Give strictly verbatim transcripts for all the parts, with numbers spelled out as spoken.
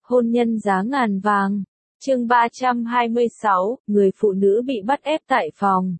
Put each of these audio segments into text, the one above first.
Hôn nhân giá ngàn vàng. Chương ba trăm hai mươi sáu, người phụ nữ bị bắt ép tại phòng.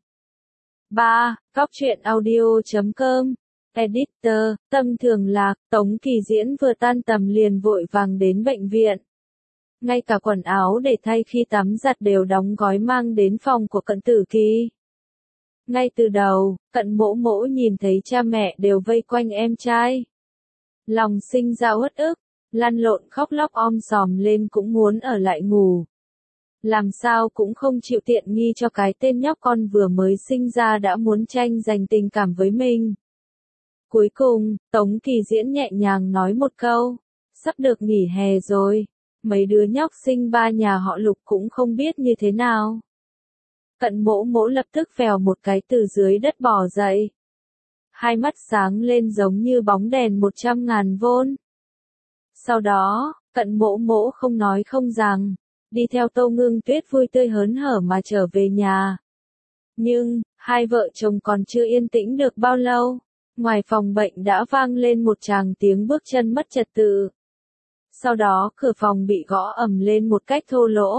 ba. Góc truyện audio chấm com. Editor, Tâm Thường Lạc, Tống Kỳ Diễn vừa tan tầm liền vội vàng đến bệnh viện. Ngay cả quần áo để thay khi tắm giặt đều đóng gói mang đến phòng của Cận Tử Kỳ. Ngay từ đầu, Cận Mỗ Mỗ nhìn thấy cha mẹ đều vây quanh em trai. Lòng sinh ra uất ức, lăn lộn khóc lóc om sòm lên cũng muốn ở lại ngủ. Làm sao cũng không chịu tiện nghi cho cái tên nhóc con vừa mới sinh ra đã muốn tranh giành tình cảm với mình. Cuối cùng, Tống Kỳ Diễn nhẹ nhàng nói một câu, sắp được nghỉ hè rồi, mấy đứa nhóc sinh ba nhà họ Lục cũng không biết như thế nào. Cận Mỗ Mỗ lập tức vèo một cái từ dưới đất bò dậy. Hai mắt sáng lên giống như bóng đèn một trăm ngàn vôn. Sau đó, Cận Mỗ Mỗ không nói không rằng, đi theo Tô Ngưng Tuyết vui tươi hớn hở mà trở về nhà. Nhưng, hai vợ chồng còn chưa yên tĩnh được bao lâu, ngoài phòng bệnh đã vang lên một tràng tiếng bước chân mất trật tự. Sau đó cửa phòng bị gõ ầm lên một cách thô lỗ.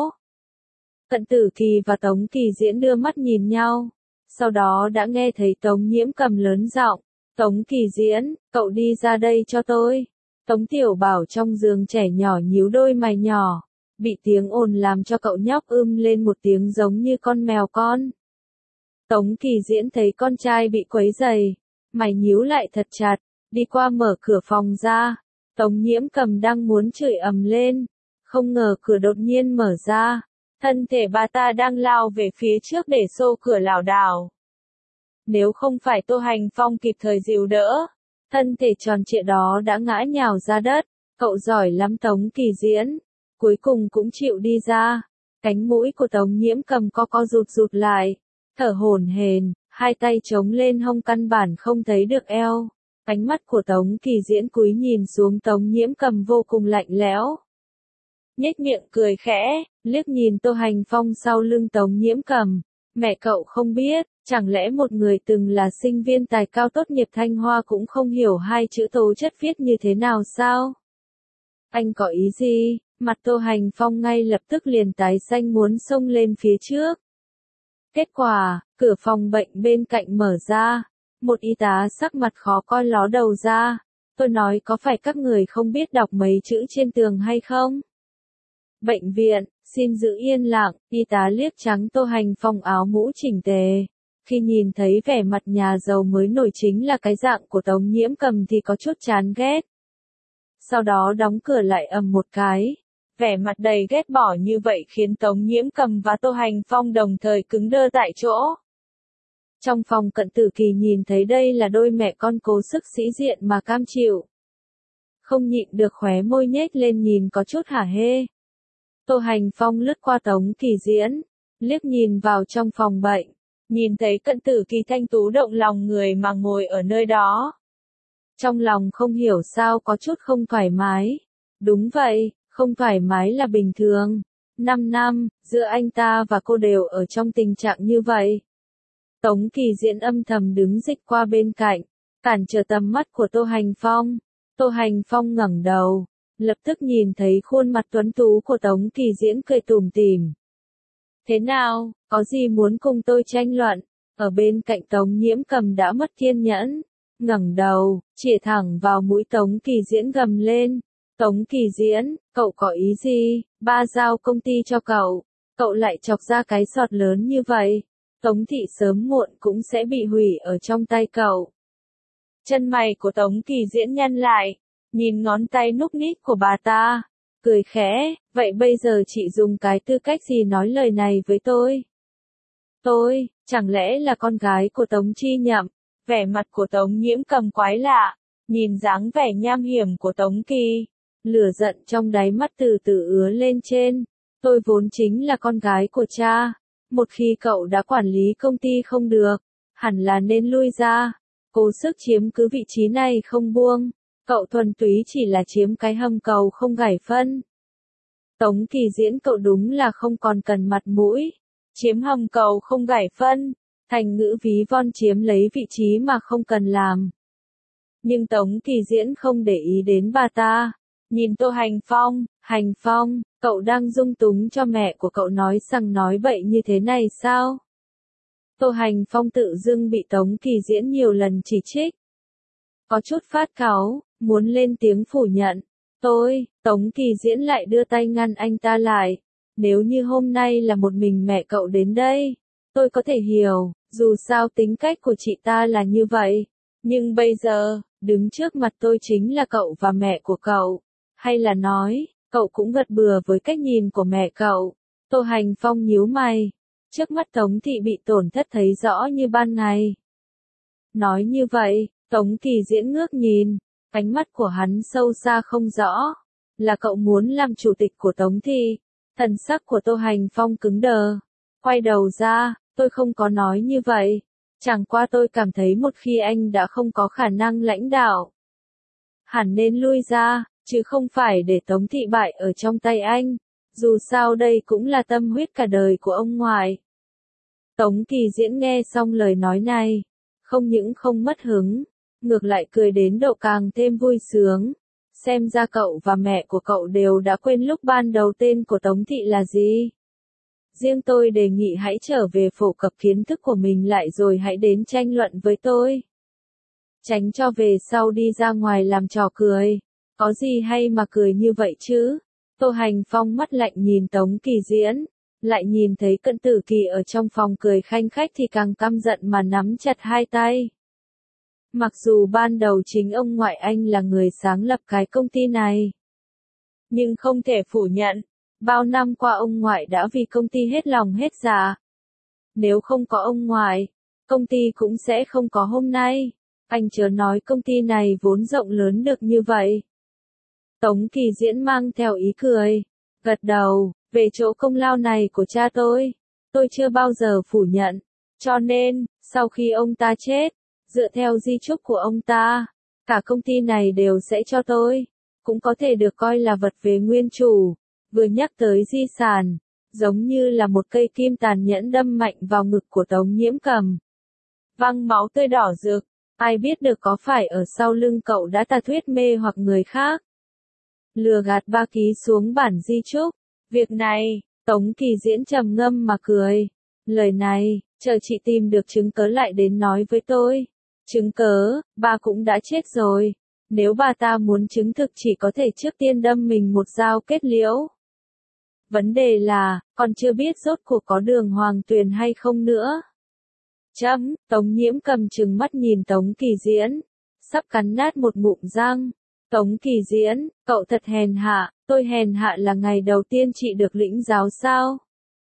Cận Tử Kỳ và Tống Kỳ Diễn đưa mắt nhìn nhau, sau đó đã nghe thấy Tống Nhiễm Cầm lớn giọng, Tống Kỳ Diễn, cậu đi ra đây cho tôi. Tống Tiểu Bảo trong giường trẻ nhỏ nhíu đôi mày nhỏ, bị tiếng ồn làm cho cậu nhóc ưm lên một tiếng giống như con mèo con. Tống Kỳ Diễn thấy con trai bị quấy rầy, mày nhíu lại thật chặt, đi qua mở cửa phòng ra. Tống Nhiễm Cầm đang muốn chửi ầm lên, không ngờ cửa đột nhiên mở ra, thân thể bà ta đang lao về phía trước để xô cửa lảo đảo. Nếu không phải Tô Hành Phong kịp thời dìu đỡ, thân thể tròn trịa đó đã ngã nhào ra đất. Cậu giỏi lắm Tống Kỳ Diễn, cuối cùng cũng chịu đi ra. Cánh mũi của Tống Nhiễm Cầm co co rụt rụt lại, thở hổn hển, hai tay chống lên hông căn bản không thấy được eo. Ánh mắt của Tống Kỳ Diễn cúi nhìn xuống Tống Nhiễm Cầm vô cùng lạnh lẽo. Nhếch miệng cười khẽ, liếc nhìn Tô Hành Phong sau lưng Tống Nhiễm Cầm. Mẹ cậu không biết, chẳng lẽ một người từng là sinh viên tài cao tốt nghiệp Thanh Hoa cũng không hiểu hai chữ tố chất viết như thế nào sao? Anh có ý gì? Mặt Tô Hành Phong ngay lập tức liền tái xanh muốn xông lên phía trước. Kết quả, cửa phòng bệnh bên cạnh mở ra. Một y tá sắc mặt khó coi ló đầu ra. Tôi nói có phải các người không biết đọc mấy chữ trên tường hay không? Bệnh viện, xin giữ yên lặng, y tá liếc trắng Tô Hành Phong áo mũ chỉnh tề. Khi nhìn thấy vẻ mặt nhà giàu mới nổi chính là cái dạng của Tống Nhiễm Cầm thì có chút chán ghét. Sau đó đóng cửa lại ầm một cái. Vẻ mặt đầy ghét bỏ như vậy khiến Tống Nhiễm Cầm và Tô Hành Phong đồng thời cứng đơ tại chỗ. Trong phòng Cận Tử Kỳ nhìn thấy đây là đôi mẹ con cố sức sĩ diện mà cam chịu. Không nhịn được khóe môi nhếch lên nhìn có chút hả hê. Tô Hành Phong lướt qua Tống Kỳ Diễn, liếc nhìn vào trong phòng bệnh, nhìn thấy Cận Tử Kỳ thanh tú động lòng người mà ngồi ở nơi đó. Trong lòng không hiểu sao có chút không thoải mái. Đúng vậy, không thoải mái là bình thường. Năm năm, giữa anh ta và cô đều ở trong tình trạng như vậy. Tống Kỳ Diễn âm thầm đứng dịch qua bên cạnh, cản trở tầm mắt của Tô Hành Phong. Tô Hành Phong ngẩng đầu, lập tức nhìn thấy khuôn mặt tuấn tú của Tống Kỳ Diễn cười tủm tỉm. Thế nào, có gì muốn cùng tôi tranh luận? Ở bên cạnh Tống Nhiễm Cầm đã mất kiên nhẫn, ngẩng đầu, chĩa thẳng vào mũi Tống Kỳ Diễn gầm lên. Tống Kỳ Diễn, cậu có ý gì? Ba giao công ty cho cậu, cậu lại chọc ra cái sọt lớn như vậy. Tống thị sớm muộn cũng sẽ bị hủy ở trong tay cậu. Chân mày của Tống Kỳ Diễn nhăn lại, nhìn ngón tay núc nít của bà ta, cười khẽ, vậy bây giờ chị dùng cái tư cách gì nói lời này với tôi? Tôi, chẳng lẽ là con gái của Tống Chi Nhậm? Vẻ mặt của Tống Nhiễm Cầm quái lạ, nhìn dáng vẻ nham hiểm của Tống Kỳ, lửa giận trong đáy mắt từ từ ứa lên trên. Tôi vốn chính là con gái của cha. Một khi cậu đã quản lý công ty không được, hẳn là nên lui ra. Cố sức chiếm cứ vị trí này không buông. Cậu thuần túy chỉ là chiếm cái hầm cầu không gảy phân. Tống Kỳ Diễn, cậu đúng là không còn cần mặt mũi. Chiếm hầm cầu không gảy phân, thành ngữ ví von chiếm lấy vị trí mà không cần làm. Nhưng Tống Kỳ Diễn không để ý đến bà ta. nhìn Tô Hành Phong, Hành Phong, cậu đang dung túng cho mẹ của cậu nói rằng nói bậy như thế này sao? Tô Hành Phong tự dưng bị Tống Kỳ Diễn nhiều lần chỉ trích. Có chút phát cáu, muốn lên tiếng phủ nhận. Tôi, Tống Kỳ Diễn lại đưa tay ngăn anh ta lại. Nếu như hôm nay là một mình mẹ cậu đến đây, tôi có thể hiểu, dù sao tính cách của chị ta là như vậy. Nhưng bây giờ, đứng trước mặt tôi chính là cậu và mẹ của cậu. Hay là nói, cậu cũng gật bừa với cách nhìn của mẹ cậu. Tô Hành Phong nhíu mày. Trước mắt Tống Thị bị tổn thất thấy rõ như ban ngày. Nói như vậy, Tống Kỳ Diễn ngước nhìn, ánh mắt của hắn sâu xa không rõ. Là cậu muốn làm chủ tịch của Tống Thị. Thần sắc của Tô Hành Phong cứng đờ. Quay đầu ra, tôi không có nói như vậy. Chẳng qua tôi cảm thấy một khi anh đã không có khả năng lãnh đạo, hẳn nên lui ra, chứ không phải để Tống Thị bại ở trong tay anh. Dù sao đây cũng là tâm huyết cả đời của ông ngoại. Tống Kỳ Diễn nghe xong lời nói này, không những không mất hứng, ngược lại cười đến độ càng thêm vui sướng. Xem ra cậu và mẹ của cậu đều đã quên lúc ban đầu tên của Tống Thị là gì. Riêng tôi đề nghị hãy trở về phổ cập kiến thức của mình lại rồi hãy đến tranh luận với tôi. Tránh cho về sau đi ra ngoài làm trò cười. Có gì hay mà cười như vậy chứ? Tô Hành Phong mắt lạnh nhìn Tống Kỳ Diễn, lại nhìn thấy Cận Tử Kỳ ở trong phòng cười khanh khách thì càng căm giận mà nắm chặt hai tay. Mặc dù ban đầu chính ông ngoại anh là người sáng lập cái công ty này, nhưng không thể phủ nhận, bao năm qua ông ngoại đã vì công ty hết lòng hết dạ. Nếu không có ông ngoại, công ty cũng sẽ không có hôm nay. Anh chớ nói công ty này vốn rộng lớn được như vậy. Tống Kỳ Diễn mang theo ý cười, gật đầu, về chỗ công lao này của cha tôi, tôi chưa bao giờ phủ nhận. Cho nên, sau khi ông ta chết, dựa theo di chúc của ông ta, cả công ty này đều sẽ cho tôi, cũng có thể được coi là vật về nguyên chủ. Vừa nhắc tới di sản, giống như là một cây kim tàn nhẫn đâm mạnh vào ngực của Tống Nhiễm Cầm. Văng máu tươi đỏ rực, ai biết được có phải ở sau lưng cậu đã tà thuyết mê hoặc người khác. Lừa gạt ba ký xuống bản di chúc. Việc này, Tống Kỳ Diễn trầm ngâm mà cười. Lời này, chờ chị tìm được chứng cớ lại đến nói với tôi. Chứng cớ, ba cũng đã chết rồi. Nếu bà ta muốn chứng thực chỉ có thể trước tiên đâm mình một dao kết liễu. Vấn đề là, còn chưa biết rốt cuộc có Đường Hoàng Tuyền hay không nữa. Chấm, Tống Nhiễm Cầm trừng mắt nhìn Tống Kỳ Diễn, sắp cắn nát một ngụm răng. Tống Kỳ Diễn, cậu thật hèn hạ, tôi hèn hạ là ngày đầu tiên chị được lĩnh giáo sao?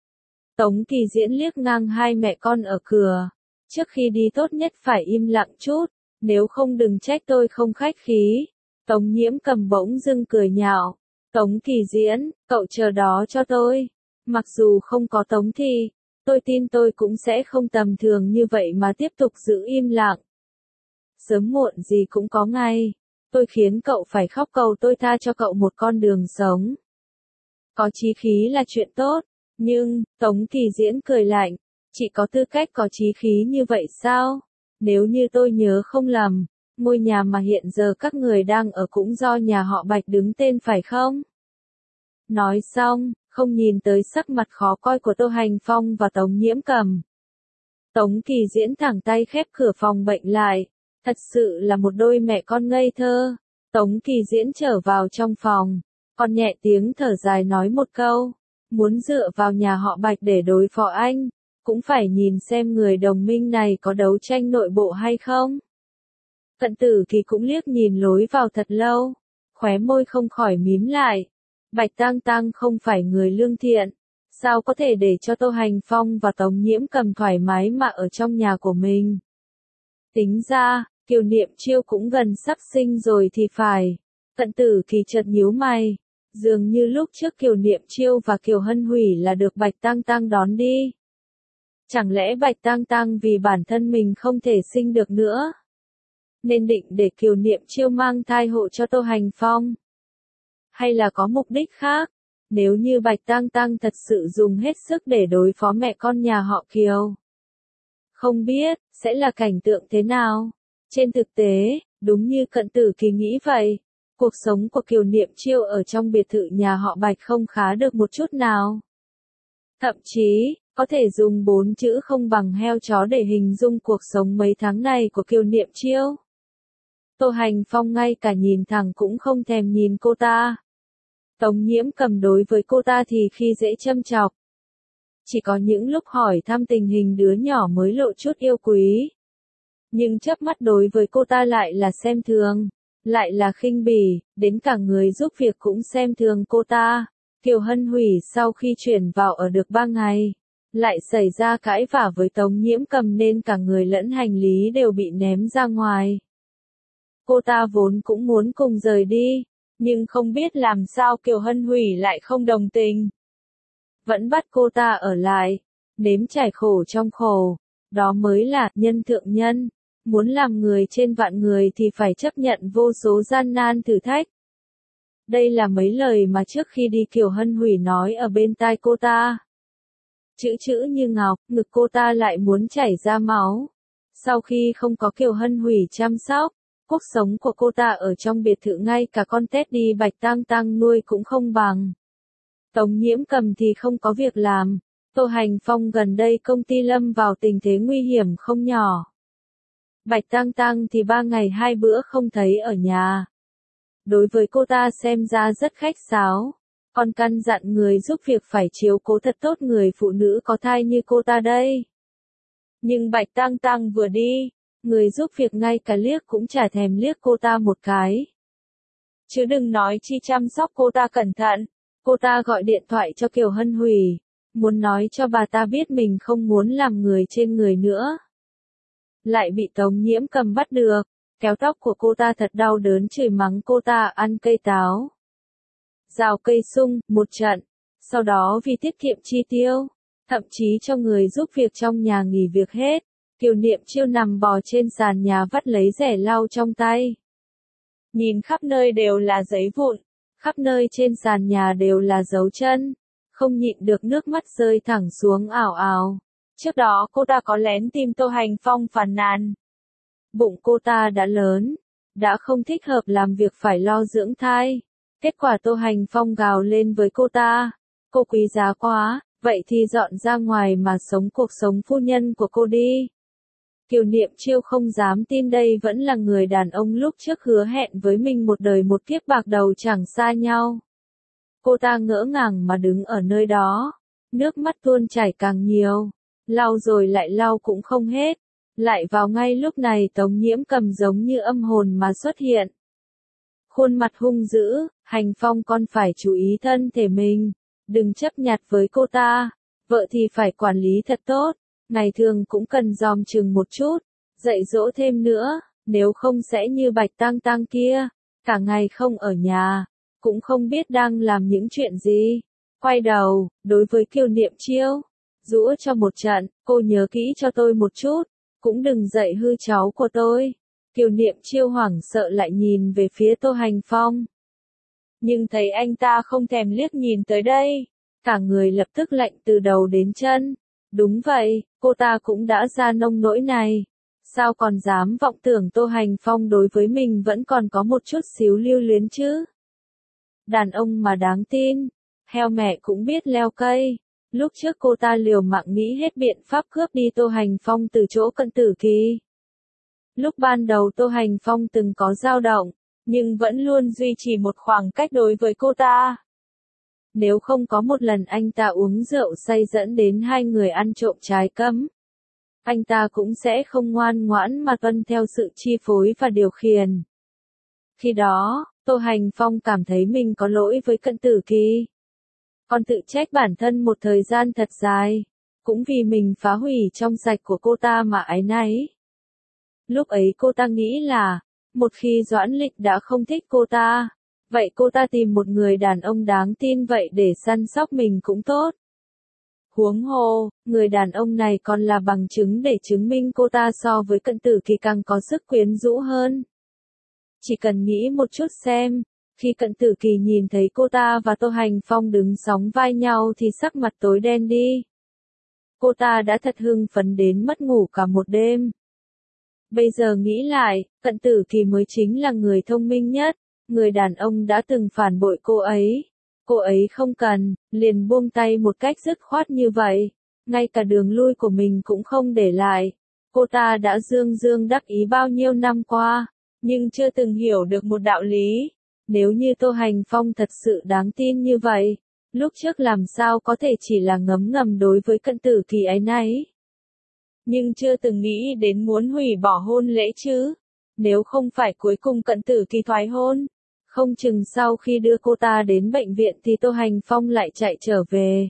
Tống Kỳ Diễn liếc ngang hai mẹ con ở cửa. Trước khi đi tốt nhất phải im lặng chút, nếu không đừng trách tôi không khách khí. Tống Nhiễm Cầm bỗng dưng cười nhạo. Tống Kỳ Diễn, cậu chờ đó cho tôi. Mặc dù không có Tống Thị, tôi tin tôi cũng sẽ không tầm thường như vậy mà tiếp tục giữ im lặng. Sớm muộn gì cũng có ngày, tôi khiến cậu phải khóc cầu tôi tha cho cậu một con đường sống. Có chí khí là chuyện tốt, nhưng, Tống Kỳ Diễn cười lạnh, chị có tư cách có chí khí như vậy sao? Nếu như tôi nhớ không lầm, ngôi nhà mà hiện giờ các người đang ở cũng do nhà họ Bạch đứng tên phải không? Nói xong, không nhìn tới sắc mặt khó coi của Tô Hành Phong và Tống Nhiễm Cầm. Tống Kỳ Diễn thẳng tay khép cửa phòng bệnh lại. Thật sự là một đôi mẹ con ngây thơ. Tống Kỳ Diễn trở vào trong phòng, còn nhẹ tiếng thở dài nói một câu. Muốn dựa vào nhà họ Bạch để đối phó anh, cũng phải nhìn xem người đồng minh này có đấu tranh nội bộ hay không. Cận Tử Kỳ cũng liếc nhìn lối vào thật lâu, khóe môi không khỏi mím lại. Bạch Tang Tang không phải người lương thiện, sao có thể để cho Tô Hành Phong và Tống Nhiễm Cầm thoải mái mà ở trong nhà của mình. Tính ra, Kiều Niệm Chiêu cũng gần sắp sinh rồi thì phải. Cận Tử Kỳ chợt nhíu mày, dường như lúc trước Kiều Niệm Chiêu và Kiều Hân Hủy là được Bạch Tang Tang đón đi. Chẳng lẽ Bạch Tang Tang vì bản thân mình không thể sinh được nữa, nên định để Kiều Niệm Chiêu mang thai hộ cho Tô Hành Phong? Hay là có mục đích khác? Nếu như Bạch Tang Tang thật sự dùng hết sức để đối phó mẹ con nhà họ Kiều, không biết, sẽ là cảnh tượng thế nào? Trên thực tế, đúng như Cận Tử Kỳ nghĩ vậy, Cuộc sống của Kiều Niệm Chiêu ở trong biệt thự nhà họ Bạch không khá được một chút nào. Thậm chí, có thể dùng bốn chữ không bằng heo chó để hình dung cuộc sống mấy tháng này của Kiều Niệm Chiêu. Tô Hành Phong ngay cả nhìn thẳng cũng không thèm nhìn cô ta. Tống Nhiễm Cầm đối với cô ta thì khi dễ châm chọc. Chỉ có những lúc hỏi thăm tình hình đứa nhỏ mới lộ chút yêu quý. Nhưng chớp mắt đối với cô ta lại là xem thường, lại là khinh bỉ, đến cả người giúp việc cũng xem thường cô ta. Kiều Hân Hủy sau khi chuyển vào ở được ba ngày, lại xảy ra cãi vã với Tống Nhiễm Cầm nên cả người lẫn hành lý đều bị ném ra ngoài. Cô ta vốn cũng muốn cùng rời đi, nhưng không biết làm sao Kiều Hân Hủy lại không đồng tình. Vẫn bắt cô ta ở lại, nếm trải khổ trong khổ, đó mới là nhân thượng nhân. Muốn làm người trên vạn người thì phải chấp nhận vô số gian nan thử thách. Đây là mấy lời mà trước khi đi Kiều Hân Hủy nói ở bên tai cô ta. Chữ chữ như ngọc, ngực cô ta lại muốn chảy ra máu. Sau khi không có Kiều Hân Hủy chăm sóc, cuộc sống của cô ta ở trong biệt thự ngay cả con Teddy Bạch Tang Tang nuôi cũng không bằng. Tống Nhiễm Cầm thì không có việc làm. Tô Hành Phong gần đây công ty lâm vào tình thế nguy hiểm không nhỏ. Bạch Tang Tang thì ba ngày hai bữa không thấy ở nhà. Đối với cô ta xem ra rất khách sáo, còn căn dặn người giúp việc phải chiếu cố thật tốt người phụ nữ có thai như cô ta đây. Nhưng Bạch Tang Tang vừa đi, người giúp việc ngay cả liếc cũng chả thèm liếc cô ta một cái. Chứ đừng nói chi chăm sóc cô ta cẩn thận, cô ta gọi điện thoại cho Kiều Hân Hủy, muốn nói cho bà ta biết mình không muốn làm người trên người nữa. Lại bị Tống Nhiễm Cầm bắt được, kéo tóc của cô ta thật đau đớn chửi mắng cô ta ăn cây táo, rào cây sung, một trận. Sau đó vì tiết kiệm chi tiêu, thậm chí cho người giúp việc trong nhà nghỉ việc hết, Kiều Niệm Chiêu nằm bò trên sàn nhà vắt lấy rẻ lau trong tay. Nhìn khắp nơi đều là giấy vụn, khắp nơi trên sàn nhà đều là dấu chân, không nhịn được nước mắt rơi thẳng xuống ảo ảo. Trước đó cô ta có lén tìm Tô Hành Phong phàn nàn. Bụng cô ta đã lớn, đã không thích hợp làm việc phải lo dưỡng thai. Kết quả Tô Hành Phong gào lên với cô ta, cô quý giá quá, vậy thì dọn ra ngoài mà sống cuộc sống phu nhân của cô đi. Kiều Niệm Chiêu không dám tin đây vẫn là người đàn ông lúc trước hứa hẹn với mình một đời một kiếp bạc đầu chẳng xa nhau. Cô ta ngỡ ngàng mà đứng ở nơi đó, nước mắt tuôn chảy càng nhiều, lau rồi lại lau cũng không hết. Lại vào ngay lúc này Tống Nhiễm Cầm giống như âm hồn mà xuất hiện. Khuôn mặt hung dữ, Hành Phong con phải chú ý thân thể mình, đừng chấp nhặt với cô ta, vợ thì phải quản lý thật tốt, ngày thường cũng cần dòm chừng một chút, dạy dỗ thêm nữa, nếu không sẽ như Bạch Tang Tang kia, cả ngày không ở nhà, cũng không biết đang làm những chuyện gì. Quay đầu, đối với Kiều Niệm Chiêu, giũa cho một trận, cô nhớ kỹ cho tôi một chút, cũng đừng dạy hư cháu của tôi. Kiều Niệm Chiêu hoảng sợ lại nhìn về phía Tô Hành Phong. Nhưng thấy anh ta không thèm liếc nhìn tới đây, cả người lập tức lạnh từ đầu đến chân. Đúng vậy, cô ta cũng đã ra nông nỗi này. Sao còn dám vọng tưởng Tô Hành Phong đối với mình vẫn còn có một chút xíu lưu luyến chứ? Đàn ông mà đáng tin, heo mẹ cũng biết leo cây. Lúc trước cô ta liều mạng nghĩ hết biện pháp cướp đi Tô Hành Phong từ chỗ Cận Tử Kỳ. Lúc ban đầu Tô Hành Phong từng có dao động, nhưng vẫn luôn duy trì một khoảng cách đối với cô ta. Nếu không có một lần anh ta uống rượu say dẫn đến hai người ăn trộm trái cấm, anh ta cũng sẽ không ngoan ngoãn mà tuân theo sự chi phối và điều khiển. Khi đó, Tô Hành Phong cảm thấy mình có lỗi với Cận Tử Kỳ. Còn tự trách bản thân một thời gian thật dài, cũng vì mình phá hủy trong sạch của cô ta mà áy náy. Lúc ấy cô ta nghĩ là, một khi Doãn Lịch đã không thích cô ta, vậy cô ta tìm một người đàn ông đáng tin vậy để săn sóc mình cũng tốt. Huống hồ, người đàn ông này còn là bằng chứng để chứng minh cô ta so với Cận Tử Kỳ càng có sức quyến rũ hơn. Chỉ cần nghĩ một chút xem, khi Cận Tử Kỳ nhìn thấy cô ta và Tô Hành Phong đứng sóng vai nhau thì sắc mặt tối đen đi. Cô ta đã thật hưng phấn đến mất ngủ cả một đêm. Bây giờ nghĩ lại, Cận Tử Kỳ mới chính là người thông minh nhất, người đàn ông đã từng phản bội cô ấy. Cô ấy không cần, liền buông tay một cách dứt khoát như vậy. Ngay cả đường lui của mình cũng không để lại. Cô ta đã dương dương đắc ý bao nhiêu năm qua, nhưng chưa từng hiểu được một đạo lý. Nếu như Tô Hành Phong thật sự đáng tin như vậy, lúc trước làm sao có thể chỉ là ngấm ngầm đối với Cận Tử Kỳ ấy nấy. Nhưng chưa từng nghĩ đến muốn hủy bỏ hôn lễ chứ. Nếu không phải cuối cùng Cận Tử Kỳ thoái hôn, không chừng sau khi đưa cô ta đến bệnh viện thì Tô Hành Phong lại chạy trở về.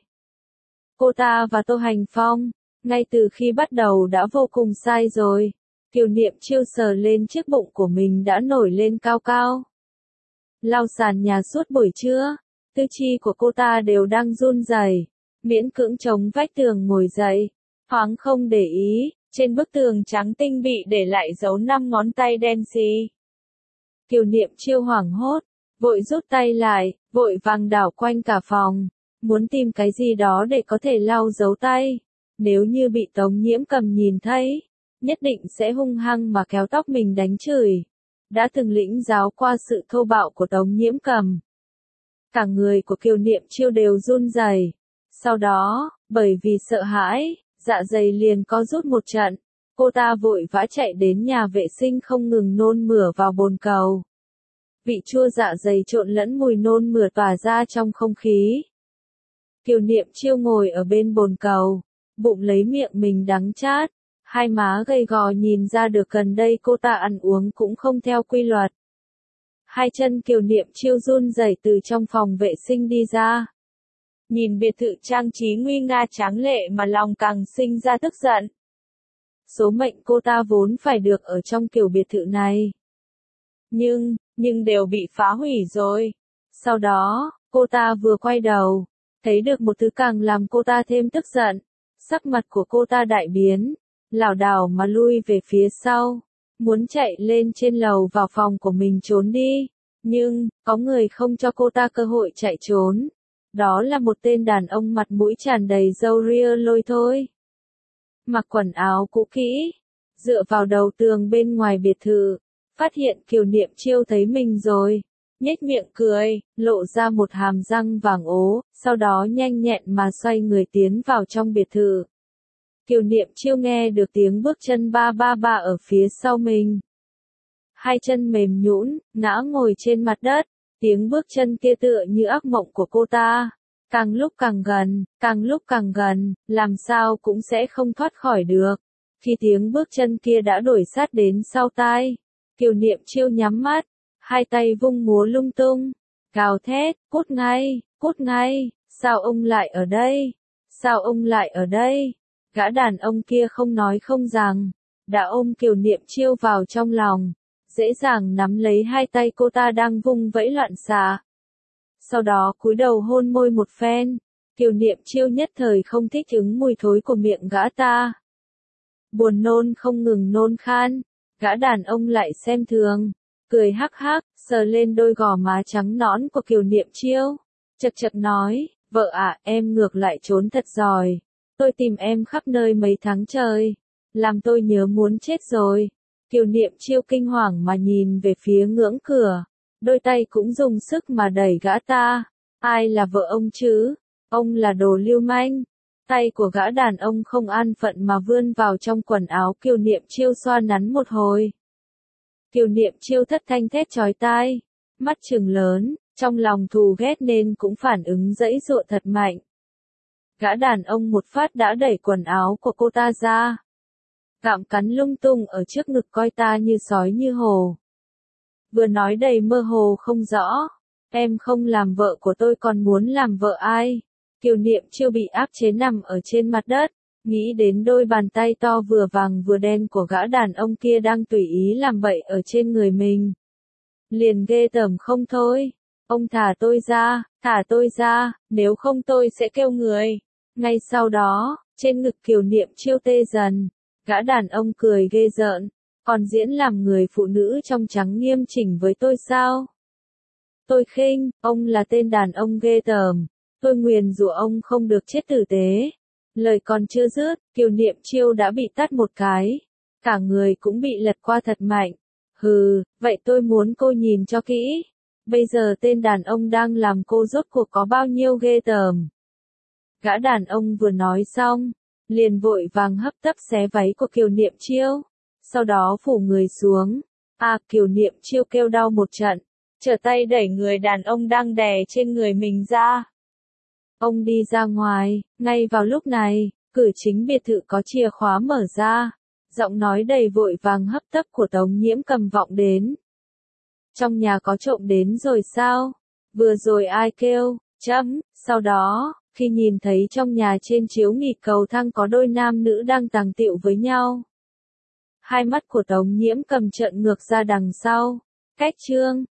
Cô ta và Tô Hành Phong, ngay từ khi bắt đầu đã vô cùng sai rồi. Kiều Niệm Chiêu sờ lên chiếc bụng của mình đã nổi lên cao cao. Lau sàn nhà suốt buổi trưa, tứ chi của cô ta đều đang run rẩy, miễn cưỡng chống vách tường ngồi dậy, thoáng không để ý, trên bức tường trắng tinh bị để lại dấu năm ngón tay đen xì. Kiều Niệm Chiêu hoảng hốt, vội rút tay lại, vội vàng đảo quanh cả phòng, muốn tìm cái gì đó để có thể lau dấu tay. Nếu như bị Tống Nhiễm Cầm nhìn thấy, nhất định sẽ hung hăng mà kéo tóc mình đánh chửi. Đã từng lĩnh giáo qua sự thô bạo của Tống Nhiễm Cầm. Cả người của Kiều Niệm Chiêu đều run rẩy. Sau đó, bởi vì sợ hãi, dạ dày liền co rút một trận. Cô ta vội vã chạy đến nhà vệ sinh không ngừng nôn mửa vào bồn cầu. Vị chua dạ dày trộn lẫn mùi nôn mửa tỏa ra trong không khí. Kiều Niệm Chiêu ngồi ở bên bồn cầu, bụng lấy miệng mình đắng chát, hai má gầy gò nhìn ra được gần đây cô ta ăn uống cũng không theo quy luật. Hai chân Kiều Niệm Chiêu run rẩy từ trong phòng vệ sinh đi ra. Nhìn biệt thự trang trí nguy nga tráng lệ mà lòng càng sinh ra tức giận. Số mệnh cô ta vốn phải được ở trong kiểu biệt thự này. Nhưng, nhưng đều bị phá hủy rồi. Sau đó, cô ta vừa quay đầu, thấy được một thứ càng làm cô ta thêm tức giận. Sắc mặt của cô ta đại biến, lảo đảo mà lui về phía sau, muốn chạy lên trên lầu vào phòng của mình trốn đi. Nhưng, có người không cho cô ta cơ hội chạy trốn. Đó là một tên đàn ông mặt mũi tràn đầy râu ria lôi thôi. Mặc quần áo cũ kỹ, dựa vào đầu tường bên ngoài biệt thự, phát hiện Kiều Niệm Chiêu thấy mình rồi, nhếch miệng cười, lộ ra một hàm răng vàng ố, sau đó nhanh nhẹn mà xoay người tiến vào trong biệt thự. Kiều Niệm Chiêu nghe được tiếng bước chân ba ba ba ở phía sau mình. Hai chân mềm nhũn, ngã ngồi trên mặt đất, tiếng bước chân kia tựa như ác mộng của cô ta. Càng lúc càng gần, càng lúc càng gần, làm sao cũng sẽ không thoát khỏi được. Khi tiếng bước chân kia đã đuổi sát đến sau tai, Kiều Niệm Chiêu nhắm mắt, hai tay vung múa lung tung, gào thét, cút ngay, cút ngay, sao ông lại ở đây, sao ông lại ở đây. Gã đàn ông kia không nói không rằng, đã ôm Kiều Niệm Chiêu vào trong lòng, dễ dàng nắm lấy hai tay cô ta đang vung vẫy loạn xạ. Sau đó cúi đầu hôn môi một phen, Kiều Niệm Chiêu nhất thời không thích ứng mùi thối của miệng gã ta. Buồn nôn không ngừng nôn khan, gã đàn ông lại xem thường, cười hắc hắc, sờ lên đôi gò má trắng nõn của Kiều Niệm Chiêu, chật chật nói, vợ ạ, em ngược lại trốn thật giỏi, tôi tìm em khắp nơi mấy tháng trời, làm tôi nhớ muốn chết rồi. Kiều Niệm Chiêu kinh hoàng mà nhìn về phía ngưỡng cửa, đôi tay cũng dùng sức mà đẩy gã ta. Ai là vợ ông chứ? Ông là đồ lưu manh. Tay của gã đàn ông không an phận mà vươn vào trong quần áo Kiều Niệm Chiêu xoa nắn một hồi. Kiều Niệm Chiêu thất thanh thét chói tai, mắt trừng lớn, trong lòng thù ghét nên cũng phản ứng dãy dụa thật mạnh. Gã đàn ông một phát đã đẩy quần áo của cô ta ra, gặm cắn lung tung ở trước ngực coi ta như sói như hổ. Vừa nói đầy mơ hồ không rõ, em không làm vợ của tôi còn muốn làm vợ ai? Kiều Niệm Chiêu bị áp chế nằm ở trên mặt đất, nghĩ đến đôi bàn tay to vừa vàng vừa đen của gã đàn ông kia đang tùy ý làm bậy ở trên người mình. Liền ghê tởm không thôi, ông thả tôi ra, thả tôi ra, nếu không tôi sẽ kêu người. Ngay sau đó, trên ngực Kiều Niệm Chiêu tê dần, gã đàn ông cười ghê rợn, còn diễn làm người phụ nữ trong trắng nghiêm chỉnh với tôi sao? Tôi khinh, ông là tên đàn ông ghê tởm, tôi nguyền rủa ông không được chết tử tế. Lời còn chưa dứt, Kiều Niệm Chiêu đã bị tát một cái, cả người cũng bị lật qua thật mạnh. Hừ, vậy tôi muốn cô nhìn cho kỹ, Bây giờ tên đàn ông đang làm cô rốt cuộc có bao nhiêu ghê tởm. Gã đàn ông vừa nói xong, liền vội vàng hấp tấp xé váy của Kiều Niệm Chiêu, sau đó phủ người xuống. À, Kiều Niệm Chiêu kêu đau một trận, trở tay đẩy người đàn ông đang đè trên người mình ra. Ông đi ra ngoài, ngay vào lúc này, cửa chính biệt thự có chìa khóa mở ra, giọng nói đầy vội vàng hấp tấp của Tống Nhiễm Cầm vọng đến. Trong nhà có trộm đến rồi sao? Vừa rồi ai kêu? Chấm, sau đó, khi nhìn thấy trong nhà trên chiếu nghịch cầu thang có đôi nam nữ đang tàng tiệu với nhau. Hai mắt của Tống Nhiễm Cầm trợn ngược ra đằng sau. Cách chương